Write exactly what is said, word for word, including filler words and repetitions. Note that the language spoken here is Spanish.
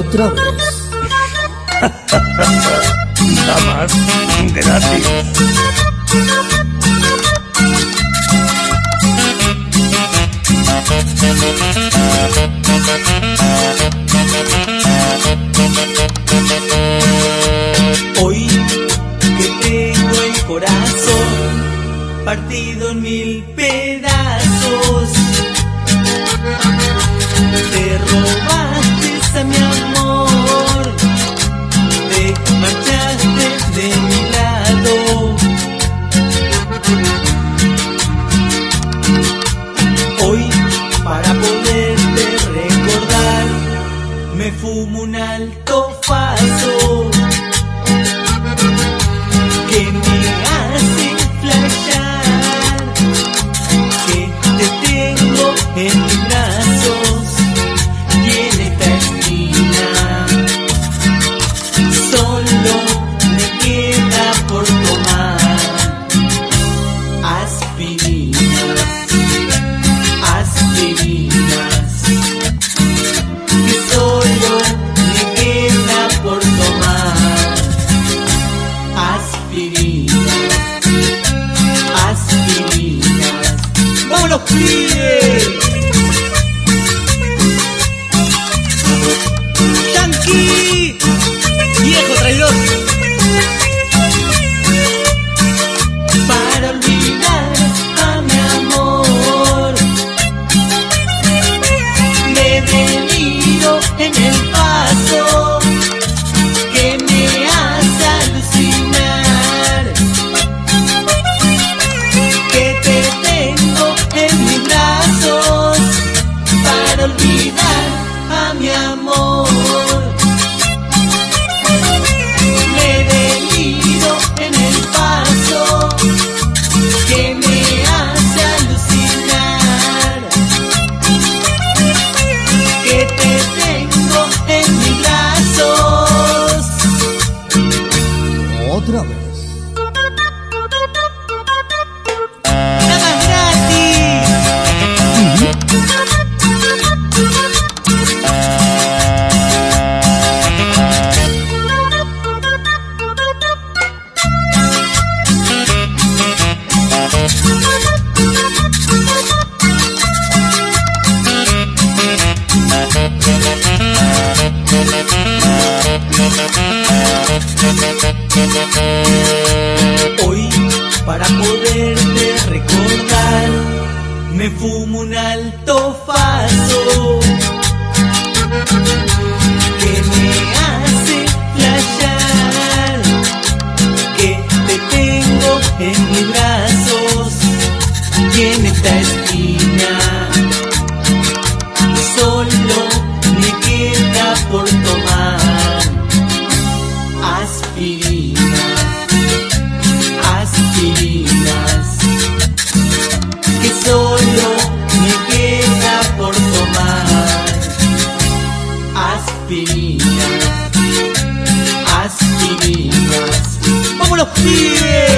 Otra vez. Nada más, gratis. Hoy que tengo el corazón partido en mil pedazos, te robaste a mi amor, te marchaste de mi lado. Hoy, para poderte recordar, me fumo un alto falso que me hace flashear, que te tengo en mis brazos y en esta esquina solo me queda por tomar aspirinas, aspirinas, que solo me queda por tomar aspirinas, aspirinas. ¡Vamos los pibes! ¡Yankee! ¡Viejo traidor! Para olvidar a mi amor, me deliro en el paso que me hace alucinar, que te tengo en mis brazos para olvidar a mi amor. Me deliro en el paso que me hace alucinar, que te tengo en mis brazos. Otra vez. Nada más gratis. Hoy, para poderte recordar, me fumo un alto falso que me hace flashear, que te tengo en mis brazos y en esta esquina solo me queda por tomar aspirinas, aspirinas, que solo me queda por tomar aspirinas, aspirinas. ¡Vamos los pibes!